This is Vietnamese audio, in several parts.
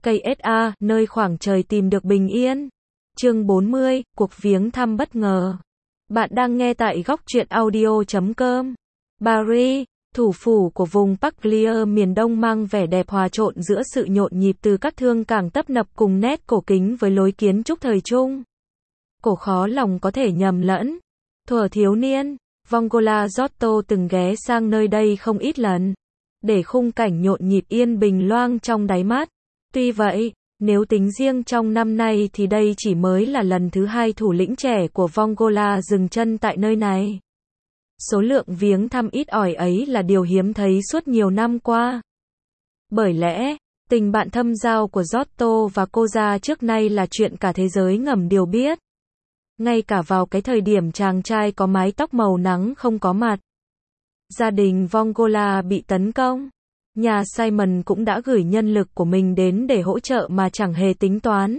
KSA, nơi khoảng trời tìm được bình yên. Chương 40, cuộc viếng thăm bất ngờ. Bạn đang nghe tại góc truyện audio.com. Paris, thủ phủ của vùng Puglia miền Đông mang vẻ đẹp hòa trộn giữa sự nhộn nhịp từ các thương cảng tấp nập cùng nét cổ kính với lối kiến trúc thời Trung. Cổ khó lòng có thể nhầm lẫn. Thuở thiếu niên, Vongola Giotto từng ghé sang nơi đây không ít lần, để khung cảnh nhộn nhịp yên bình loang trong đáy mắt. Tuy vậy, nếu tính riêng trong năm nay thì đây chỉ mới là lần thứ hai thủ lĩnh trẻ của Vongola dừng chân tại nơi này. Số lượng viếng thăm ít ỏi ấy là điều hiếm thấy suốt nhiều năm qua. Bởi lẽ, tình bạn thâm giao của Giotto và Koza trước nay là chuyện cả thế giới ngầm đều biết. Ngay cả vào cái thời điểm chàng trai có mái tóc màu nắng không có mặt, gia đình Vongola bị tấn công, nhà Simon cũng đã gửi nhân lực của mình đến để hỗ trợ mà chẳng hề tính toán.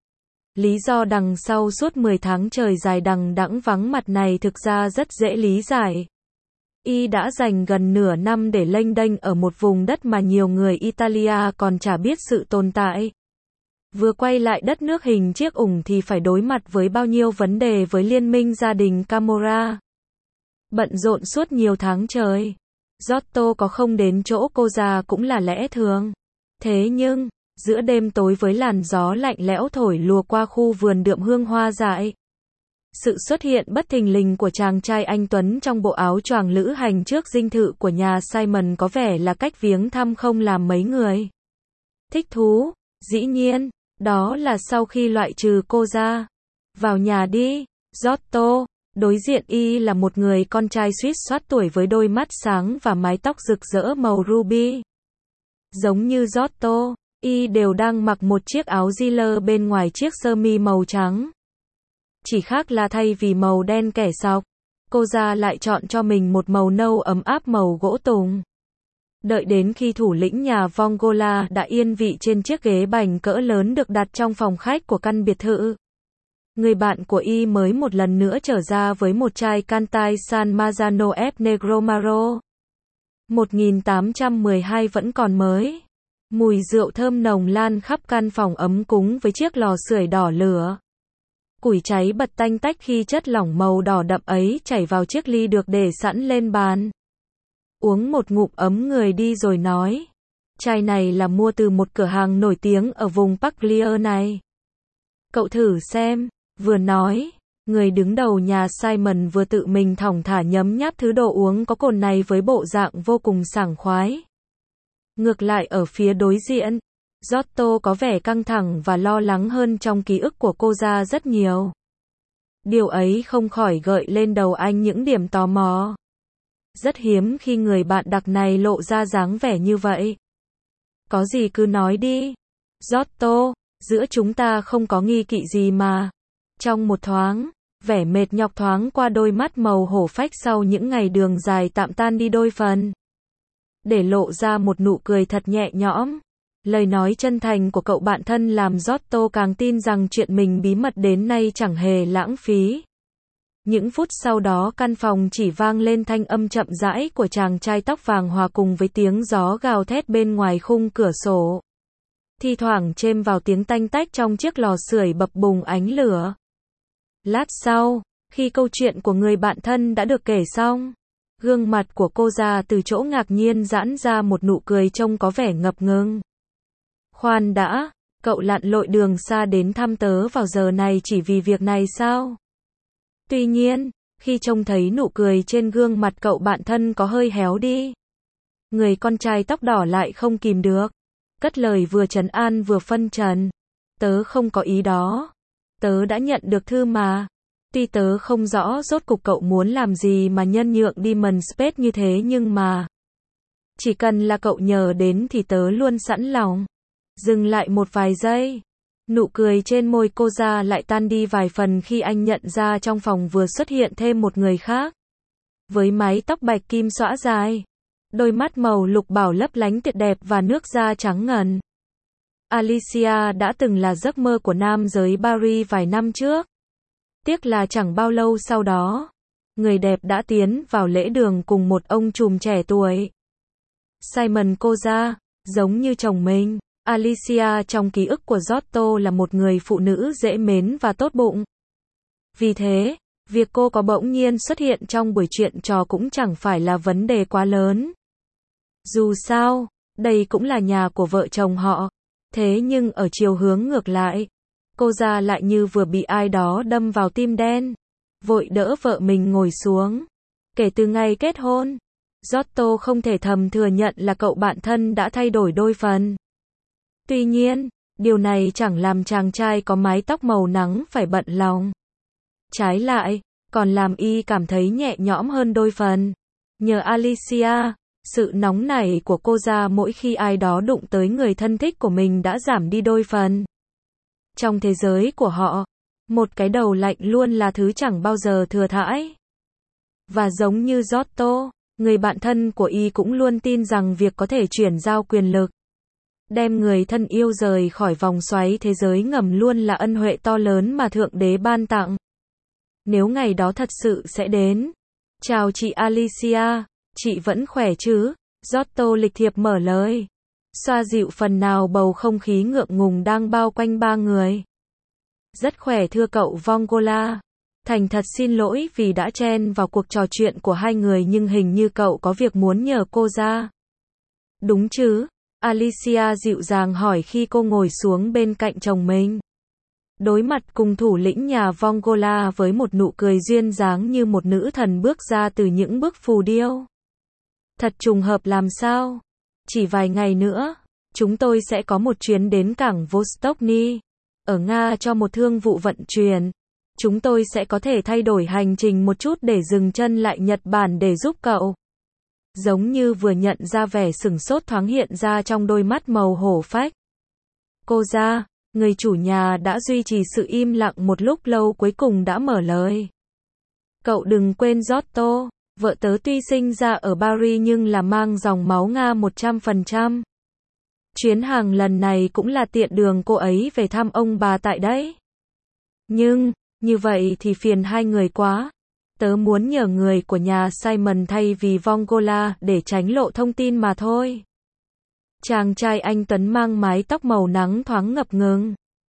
Lý do đằng sau suốt 10 tháng trời dài đằng đẵng vắng mặt này thực ra rất dễ lý giải. Y đã dành gần nửa năm để lênh đênh ở một vùng đất mà nhiều người Italia còn chả biết sự tồn tại. Vừa quay lại đất nước hình chiếc ủng thì phải đối mặt với bao nhiêu vấn đề với liên minh gia đình Camorra. Bận rộn suốt nhiều tháng trời, Giotto có không đến chỗ Koza cũng là lẽ thường. Thế nhưng, giữa đêm tối với làn gió lạnh lẽo thổi lùa qua khu vườn đượm hương hoa dại, sự xuất hiện bất thình lình của chàng trai anh tuấn trong bộ áo choàng lữ hành trước dinh thự của nhà Simon có vẻ là cách viếng thăm không làm mấy người thích thú. Dĩ nhiên, đó là sau khi loại trừ cô ra. Vào nhà đi, Giotto. Đối diện y là một người con trai suýt soát tuổi với đôi mắt sáng và mái tóc rực rỡ màu ruby. Giống như Giotto, y đều đang mặc một chiếc áo jean bên ngoài chiếc sơ mi màu trắng. Chỉ khác là thay vì màu đen kẻ sọc, cô ra lại chọn cho mình một màu nâu ấm áp màu gỗ tùng. Đợi đến khi thủ lĩnh nhà Vongola đã yên vị trên chiếc ghế bành cỡ lớn được đặt trong phòng khách của căn biệt thự, người bạn của y mới một lần nữa trở ra với một chai Cantai San Marzano F Negromaro. 1812 vẫn còn mới. Mùi rượu thơm nồng lan khắp căn phòng ấm cúng với chiếc lò sưởi đỏ lửa. Củi cháy bật tanh tách khi chất lỏng màu đỏ đậm ấy chảy vào chiếc ly được để sẵn lên bàn. Uống một ngụm ấm người đi rồi nói. Chai này là mua từ một cửa hàng nổi tiếng ở vùng Puglia này. Cậu thử xem. Vừa nói, người đứng đầu nhà Simon vừa tự mình thong thả nhấm nháp thứ đồ uống có cồn này với bộ dạng vô cùng sảng khoái. Ngược lại ở phía đối diện, Giotto có vẻ căng thẳng và lo lắng hơn trong ký ức của cô ra rất nhiều. Điều ấy không khỏi gợi lên đầu anh những điểm tò mò. Rất hiếm khi người bạn đặc này lộ ra dáng vẻ như vậy. Có gì cứ nói đi. Giotto, giữa chúng ta không có nghi kỵ gì mà. Trong một thoáng, vẻ mệt nhọc thoáng qua đôi mắt màu hổ phách sau những ngày đường dài tạm tan đi đôi phần, để lộ ra một nụ cười thật nhẹ nhõm. Lời nói chân thành của cậu bạn thân làm Giotto càng tin rằng chuyện mình bí mật đến nay chẳng hề lãng phí. Những phút sau đó căn phòng chỉ vang lên thanh âm chậm rãi của chàng trai tóc vàng hòa cùng với tiếng gió gào thét bên ngoài khung cửa sổ. Thi thoảng chêm vào tiếng tanh tách trong chiếc lò sưởi bập bùng ánh lửa. Lát sau, khi câu chuyện của người bạn thân đã được kể xong, gương mặt của cô ra từ chỗ ngạc nhiên giãn ra một nụ cười trông có vẻ ngập ngừng. Khoan đã, cậu lặn lội đường xa đến thăm tớ vào giờ này chỉ vì việc này sao? Tuy nhiên, khi trông thấy nụ cười trên gương mặt cậu bạn thân có hơi héo đi, người con trai tóc đỏ lại không kìm được, cất lời vừa trấn an vừa phân trần. Tớ không có ý đó. Tớ đã nhận được thư mà. Tuy tớ không rõ rốt cục cậu muốn làm gì mà nhân nhượng Demon Space như thế nhưng mà chỉ cần là cậu nhờ đến thì tớ luôn sẵn lòng. Dừng lại một vài giây. Nụ cười trên môi cô ra lại tan đi vài phần khi anh nhận ra trong phòng vừa xuất hiện thêm một người khác. Với mái tóc bạch kim xõa dài, đôi mắt màu lục bảo lấp lánh tuyệt đẹp và nước da trắng ngần. Alicia đã từng là giấc mơ của nam giới Paris vài năm trước. Tiếc là chẳng bao lâu sau đó, người đẹp đã tiến vào lễ đường cùng một ông trùm trẻ tuổi. Simon Koza, giống như chồng mình, Alicia trong ký ức của Giotto là một người phụ nữ dễ mến và tốt bụng. Vì thế, việc cô có bỗng nhiên xuất hiện trong buổi chuyện trò cũng chẳng phải là vấn đề quá lớn. Dù sao, đây cũng là nhà của vợ chồng họ. Thế nhưng ở chiều hướng ngược lại, cô ra lại như vừa bị ai đó đâm vào tim đen. Vội đỡ vợ mình ngồi xuống. Kể từ ngày kết hôn, Giotto không thể thầm thừa nhận là cậu bạn thân đã thay đổi đôi phần. Tuy nhiên, điều này chẳng làm chàng trai có mái tóc màu nắng phải bận lòng. Trái lại, còn làm y cảm thấy nhẹ nhõm hơn đôi phần. Nhờ Alicia, sự nóng nảy của cô ra mỗi khi ai đó đụng tới người thân thích của mình đã giảm đi đôi phần. Trong thế giới của họ, một cái đầu lạnh luôn là thứ chẳng bao giờ thừa thãi. Và giống như Giotto, người bạn thân của y cũng luôn tin rằng việc có thể chuyển giao quyền lực, đem người thân yêu rời khỏi vòng xoáy thế giới ngầm luôn là ân huệ to lớn mà Thượng Đế ban tặng. Nếu ngày đó thật sự sẽ đến. Chào chị Alicia, chị vẫn khỏe chứ? Giotto lịch thiệp mở lời, xoa dịu phần nào bầu không khí ngượng ngùng đang bao quanh ba người. Rất khỏe thưa cậu Vongola. Thành thật xin lỗi vì đã chen vào cuộc trò chuyện của hai người nhưng hình như cậu có việc muốn nhờ cô ra. Đúng chứ? Alicia dịu dàng hỏi khi cô ngồi xuống bên cạnh chồng mình. Đối mặt cùng thủ lĩnh nhà Vongola với một nụ cười duyên dáng như một nữ thần bước ra từ những bức phù điêu. Thật trùng hợp làm sao? Chỉ vài ngày nữa, chúng tôi sẽ có một chuyến đến cảng Vostokny, ở Nga cho một thương vụ vận chuyển. Chúng tôi sẽ có thể thay đổi hành trình một chút để dừng chân lại Nhật Bản để giúp cậu. Giống như vừa nhận ra vẻ sửng sốt thoáng hiện ra trong đôi mắt màu hổ phách. Cô ra, người chủ nhà đã duy trì sự im lặng một lúc lâu cuối cùng đã mở lời. Cậu đừng quên Giotto, vợ tớ tuy sinh ra ở Paris nhưng là mang dòng máu Nga 100%. Chuyến hàng lần này cũng là tiện đường cô ấy về thăm ông bà tại đấy. Nhưng, như vậy thì phiền hai người quá. Tớ muốn nhờ người của nhà Simon thay vì Vongola để tránh lộ thông tin mà thôi. Chàng trai anh Tuấn mang mái tóc màu nắng thoáng ngập ngừng.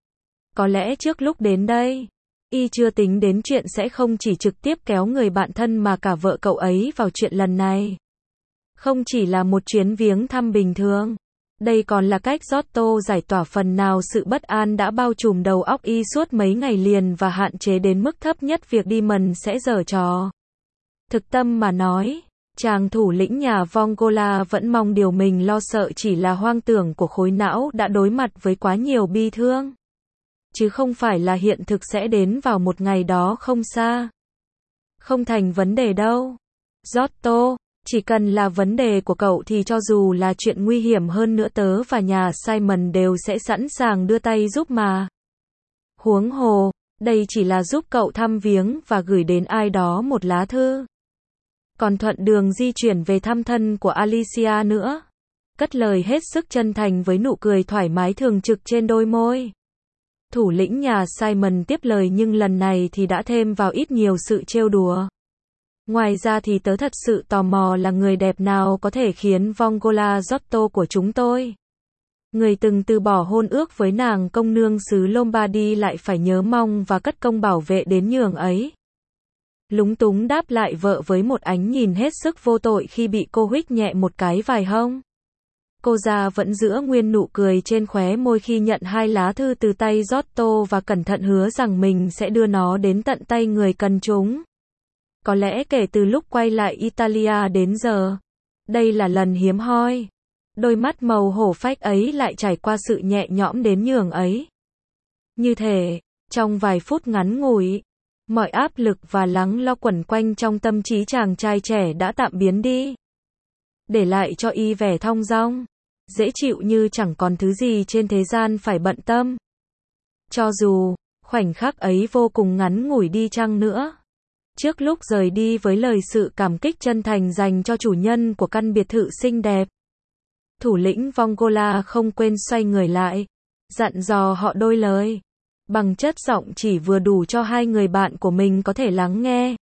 Có lẽ trước lúc đến đây, y chưa tính đến chuyện sẽ không chỉ trực tiếp kéo người bạn thân mà cả vợ cậu ấy vào chuyện lần này. Không chỉ là một chuyến viếng thăm bình thường. Đây còn là cách Giotto giải tỏa phần nào sự bất an đã bao trùm đầu óc y suốt mấy ngày liền và hạn chế đến mức thấp nhất việc đi mần sẽ giở trò. Thực tâm mà nói, chàng thủ lĩnh nhà Vongola vẫn mong điều mình lo sợ chỉ là hoang tưởng của khối não đã đối mặt với quá nhiều bi thương. Chứ không phải là hiện thực sẽ đến vào một ngày đó không xa. Không thành vấn đề đâu. Giotto, chỉ cần là vấn đề của cậu thì cho dù là chuyện nguy hiểm hơn nữa tớ và nhà Simon đều sẽ sẵn sàng đưa tay giúp mà. Huống hồ, đây chỉ là giúp cậu thăm viếng và gửi đến ai đó một lá thư. Còn thuận đường di chuyển về thăm thân của Alicia nữa. Cất lời hết sức chân thành với nụ cười thoải mái thường trực trên đôi môi. Thủ lĩnh nhà Simon tiếp lời nhưng lần này thì đã thêm vào ít nhiều sự trêu đùa. Ngoài ra thì tớ thật sự tò mò là người đẹp nào có thể khiến Vongola Giotto của chúng tôi, người từng từ bỏ hôn ước với nàng công nương xứ Lombardy lại phải nhớ mong và cất công bảo vệ đến nhường ấy. Lúng túng đáp lại vợ với một ánh nhìn hết sức vô tội khi bị cô huých nhẹ một cái vài hông. Cô già vẫn giữ nguyên nụ cười trên khóe môi khi nhận hai lá thư từ tay Giotto và cẩn thận hứa rằng mình sẽ đưa nó đến tận tay người cần chúng. Có lẽ kể từ lúc quay lại Italia đến giờ, đây là lần hiếm hoi. Đôi mắt màu hổ phách ấy lại trải qua sự nhẹ nhõm đến nhường ấy. Như thể, trong vài phút ngắn ngủi, mọi áp lực và lắng lo quẩn quanh trong tâm trí chàng trai trẻ đã tạm biến đi. Để lại cho y vẻ thong dong, dễ chịu như chẳng còn thứ gì trên thế gian phải bận tâm. Cho dù, khoảnh khắc ấy vô cùng ngắn ngủi đi chăng nữa. Trước lúc rời đi với lời sự cảm kích chân thành dành cho chủ nhân của căn biệt thự xinh đẹp, thủ lĩnh Vongola không quên xoay người lại, dặn dò họ đôi lời, bằng chất giọng chỉ vừa đủ cho hai người bạn của mình có thể lắng nghe.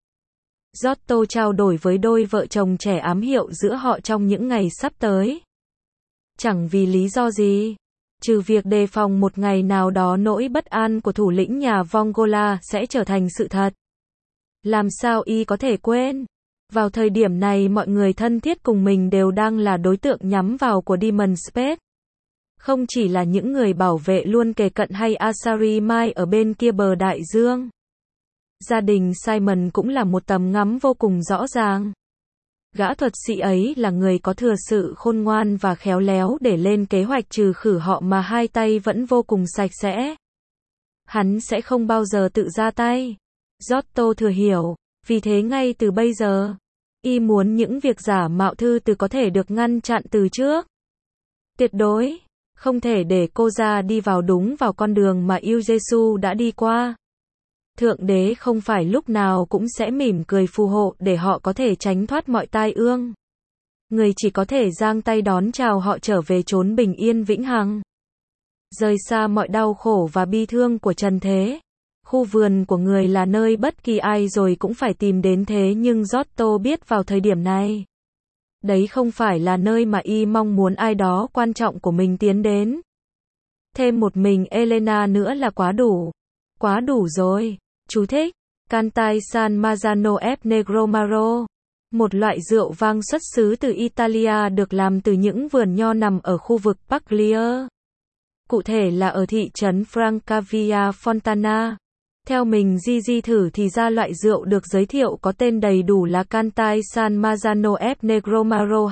Giotto trao đổi với đôi vợ chồng trẻ ám hiệu giữa họ trong những ngày sắp tới. Chẳng vì lý do gì, trừ việc đề phòng một ngày nào đó nỗi bất an của thủ lĩnh nhà Vongola sẽ trở thành sự thật. Làm sao y có thể quên? Vào thời điểm này mọi người thân thiết cùng mình đều đang là đối tượng nhắm vào của Demon Space. Không chỉ là những người bảo vệ luôn kề cận hay Asari Mai ở bên kia bờ đại dương. Gia đình Simon cũng là một tầm ngắm vô cùng rõ ràng. Gã thuật sĩ ấy là người có thừa sự khôn ngoan và khéo léo để lên kế hoạch trừ khử họ mà hai tay vẫn vô cùng sạch sẽ. Hắn sẽ không bao giờ tự ra tay. Giotto thừa hiểu, vì thế ngay từ bây giờ, y muốn những việc giả mạo thư từ có thể được ngăn chặn từ trước. Tuyệt đối, không thể để cô ra đi vào đúng vào con đường mà yêu Giêsu đã đi qua. Thượng đế không phải lúc nào cũng sẽ mỉm cười phù hộ để họ có thể tránh thoát mọi tai ương. Người chỉ có thể giang tay đón chào họ trở về chốn bình yên vĩnh hằng. Rời xa mọi đau khổ và bi thương của trần thế. Khu vườn của người là nơi bất kỳ ai rồi cũng phải tìm đến thế nhưng Giotto biết vào thời điểm này. Đấy không phải là nơi mà y mong muốn ai đó quan trọng của mình tiến đến. Thêm một mình Elena nữa là quá đủ. Quá đủ rồi. Chú thích. Cantai San Marzano F Negromaro. Một loại rượu vang xuất xứ từ Italia được làm từ những vườn nho nằm ở khu vực Puglia. Cụ thể là ở thị trấn Francavilla Fontana. Theo mình di thử thì ra loại rượu được giới thiệu có tên đầy đủ là Cantai San Marzano F Negromaro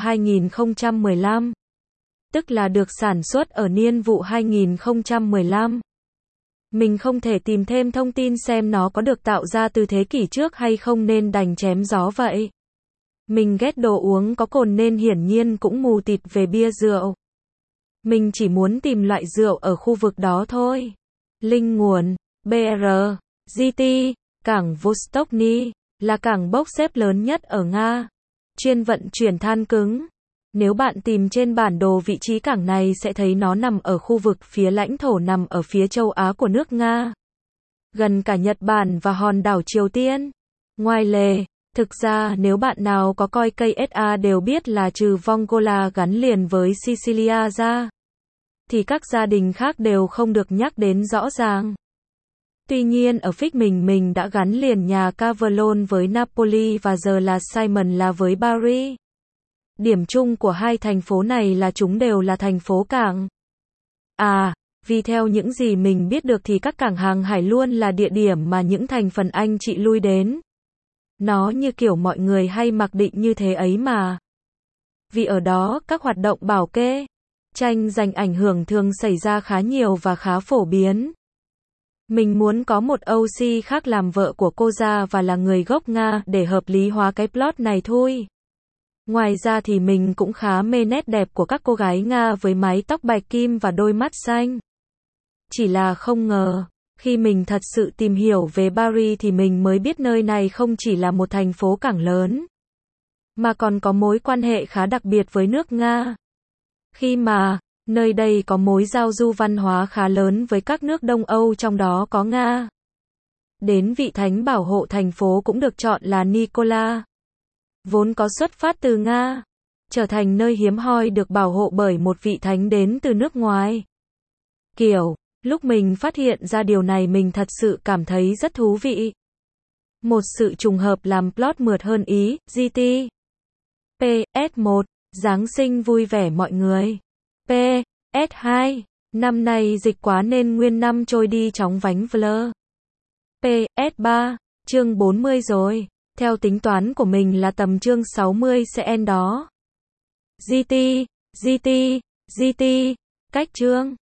2015. Tức là được sản xuất ở niên vụ 2015. Mình không thể tìm thêm thông tin xem nó có được tạo ra từ thế kỷ trước hay không nên đành chém gió vậy. Mình ghét đồ uống có cồn nên hiển nhiên cũng mù tịt về bia rượu. Mình chỉ muốn tìm loại rượu ở khu vực đó thôi. Linh nguồn, BR, GT, cảng Vostochny, là cảng bốc xếp lớn nhất ở Nga. Chuyên vận chuyển than cứng. Nếu bạn tìm trên bản đồ vị trí cảng này sẽ thấy nó nằm ở khu vực phía lãnh thổ nằm ở phía châu Á của nước Nga. Gần cả Nhật Bản và hòn đảo Triều Tiên. Ngoài lề, thực ra nếu bạn nào có coi KSA đều biết là trừ Vongola gắn liền với Sicilia ra, thì các gia đình khác đều không được nhắc đến rõ ràng. Tuy nhiên ở phích mình đã gắn liền nhà Cavallon với Napoli và giờ là Simon là với Paris. Điểm chung của hai thành phố này là chúng đều là thành phố cảng. Vì theo những gì mình biết được thì các cảng hàng hải luôn là địa điểm mà những thành phần anh chị lui đến. Nó như kiểu mọi người hay mặc định như thế ấy mà. Vì ở đó các hoạt động bảo kê, tranh giành ảnh hưởng thường xảy ra khá nhiều và khá phổ biến. Mình muốn có một OC khác làm vợ của cô ra và là người gốc Nga để hợp lý hóa cái plot này thôi. Ngoài ra thì mình cũng khá mê nét đẹp của các cô gái Nga với mái tóc bạch kim và đôi mắt xanh. Chỉ là không ngờ, khi mình thật sự tìm hiểu về Paris thì mình mới biết nơi này không chỉ là một thành phố cảng lớn, mà còn có mối quan hệ khá đặc biệt với nước Nga. Khi mà, nơi đây có mối giao du văn hóa khá lớn với các nước Đông Âu trong đó có Nga. Đến vị thánh bảo hộ thành phố cũng được chọn là Nicola. Vốn có xuất phát từ Nga, trở thành nơi hiếm hoi được bảo hộ bởi một vị thánh đến từ nước ngoài. Lúc mình phát hiện ra điều này mình thật sự cảm thấy rất thú vị. Một sự trùng hợp làm plot mượt hơn ý, GT. PS1, Giáng sinh vui vẻ mọi người. PS2, năm nay dịch quá nên nguyên năm trôi đi chóng vánh vlơ. PS3, chương 40 rồi. Theo tính toán của mình là tầm chương 60 sẽ end đó. GT, cách chương.